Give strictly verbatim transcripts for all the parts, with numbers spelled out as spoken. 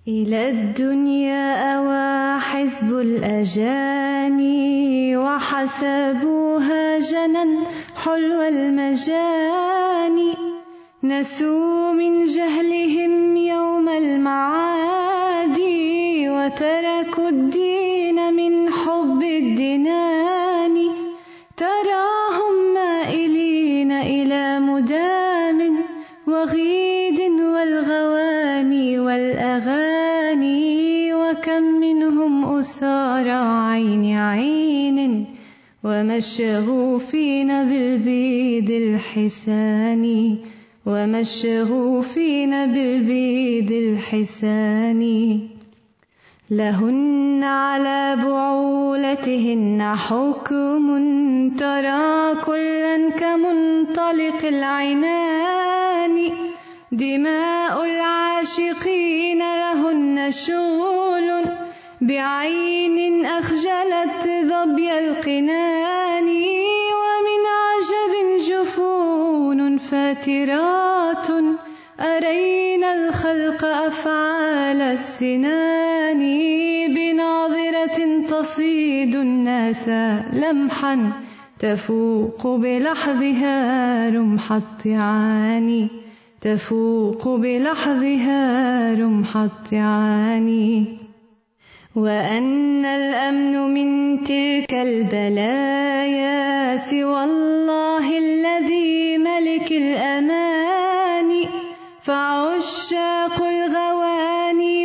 إلى الدنيا أوى حزب الأجاني وحسبوها جنى حلو المجاني، نسوا من جهلهم يوم المعاد وتركوا الدين من حب الدنان. تراهم مائلين إلى مدام وغيد والغواني والأغاني، وكم منهم أسارى عين عين ومشغوفين بالبيد الحسان، ومشغوفين بالبيد الحسان. لهن على بعولتهن حكم ترى كلا كمنطلق العنان، دماء العاشقين لهن شغل بعين أخجلت ظبي القنان، ومن عجب جفون فاترات أرينا الخلق أفعال السنان، بناظرة تصيد الناس لمحا تفوق بلحظها رمح الطعان، تفوق بلحظها رمح الطعان. وأن الأمن من تلك البلايا سوى الله الذي ملك الأمان، فعشاق الغواني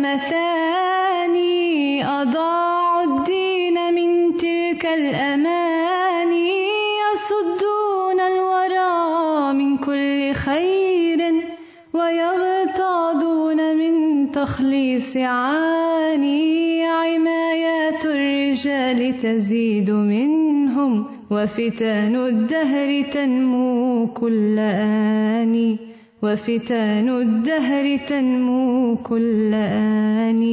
والمثاني أضاعوا الدين من تلك الأماني، يصدون الورى من كل خير ويغتاظون من تخليص عاني. عمايات الرجال تزيد منهم وفتن الدهر تنمو كل آن، وفتن الدهر تنمو كل آن.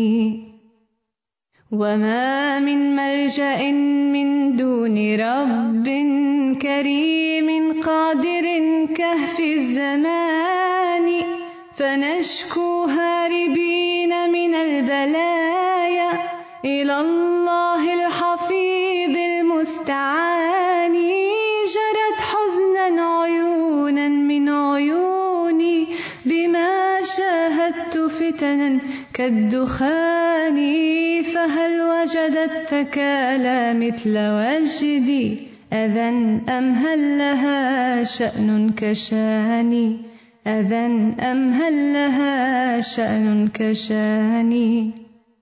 وما من ملجأ من دون رب كريم قادر كهف الزمان، فنشكو هاربين من البلايا إلى الله الحفيظ المستعان. جرت حزنا عيونا من عيوني بما شاهدت فتنا كالدخان، فهل وجدت ثكالى مثل وجدي أذى أم هل لها شأن كشاني، أذى أم هل لها شأن كشاني.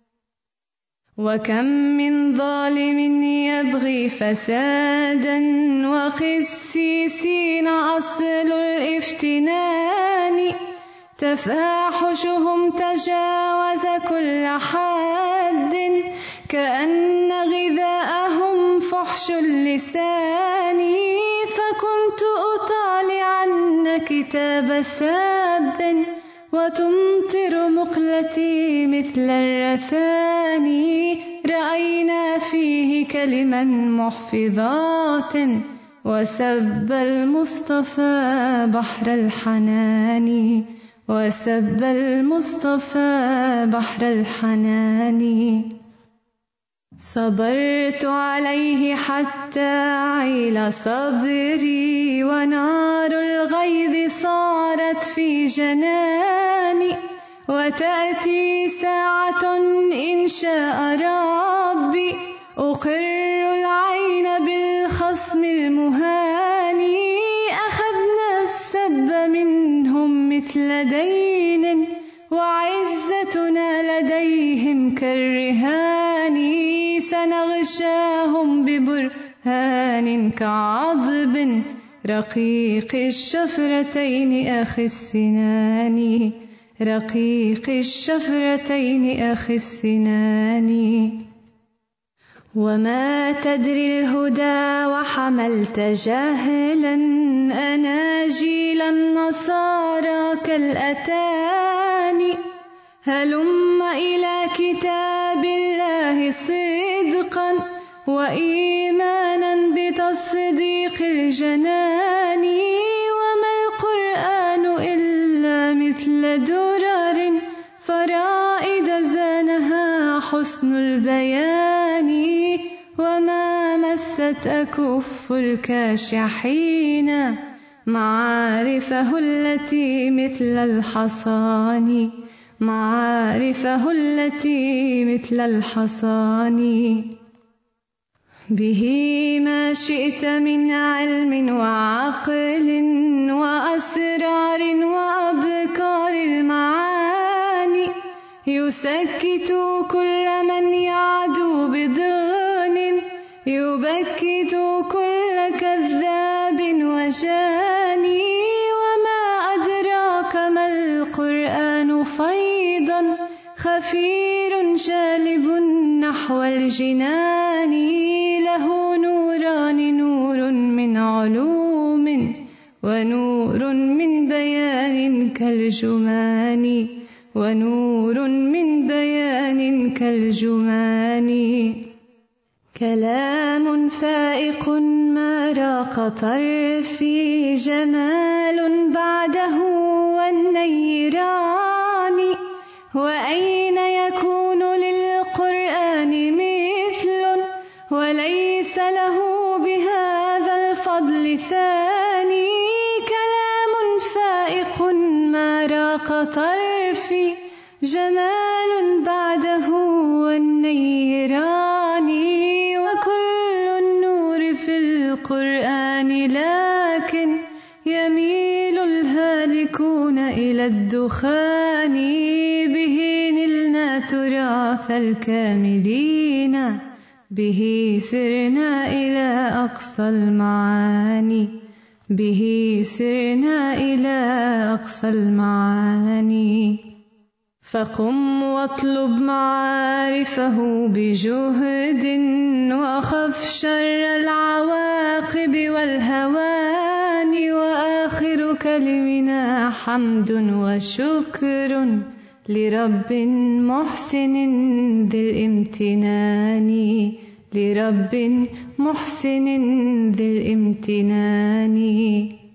وكم من ظالم يبغي فسادا وقسيسين أصل الافتنان، تفاحشهم تجاوز كل حد كأن غذاءهم فحش اللسان. فكنت أطالعن كتاب ساب وتمطر مقلتي مثل الرثان، رأينا فيه كلما محفظات وسب المصطفى بحر الحنان، وسب المصطفى بحر الحنان. صبرت عليه حتى عيل صبري ونار الغيظ صارت في جناني، وتأتي ساعة إن شاء ربي أقر العين بالخصم المهاني. أخذنا السب منهم مثل دين وعزتنا لديهم كالرهان، سنغشاهم ببرهان كعضب رقيق الشفرتين أخي السنان، رقيق الشفرتين أخي السنان. وما تدري الهدى وحملت جهلا أناجيل النصارى كالأتان، هلم إلى كتاب الله صدقا وإيمانا بتصديق الجنان، وما القرآن إلا مثل درر فرائض القصائد زانها حسن البيان، وما مست أكف الكاشحين معارفه التي مثل الحصان، معارفه التي مثل الحصان. به ما شئت من علم وعقل وأسرار وأبكار المعاني، يسكت كل من يعدو بضغن، يبكت كل كذاب وجاني. وما أدراك ما القرآن فيضا خفير جالب نحو الجنان، له نوران، نور من علوم ونور من بيان كالجمان، ونور من بيان كالجمان. كلام فائق ما راق طرفي، جمال بعده والنيران. وأين يكون للقرآن مثل، وليس له بهذا الفضل ثاني. كلام فائق ما راق طرفي، جمال بعده والنيران. وكل النور في القرآن لكن يميل الهالكون إلى الدخان. به نلنا تراث الكاملين، به سرنا إلى أقصى المعاني، به سرنا إلى أقصى المعاني. فقم واطلب معارفه بجهد، وخف شر العواقب والهوان. وآخر كلمنا حمد وشكر لرب محسن ذي الامتنان، لرب محسن ذي الامتنان.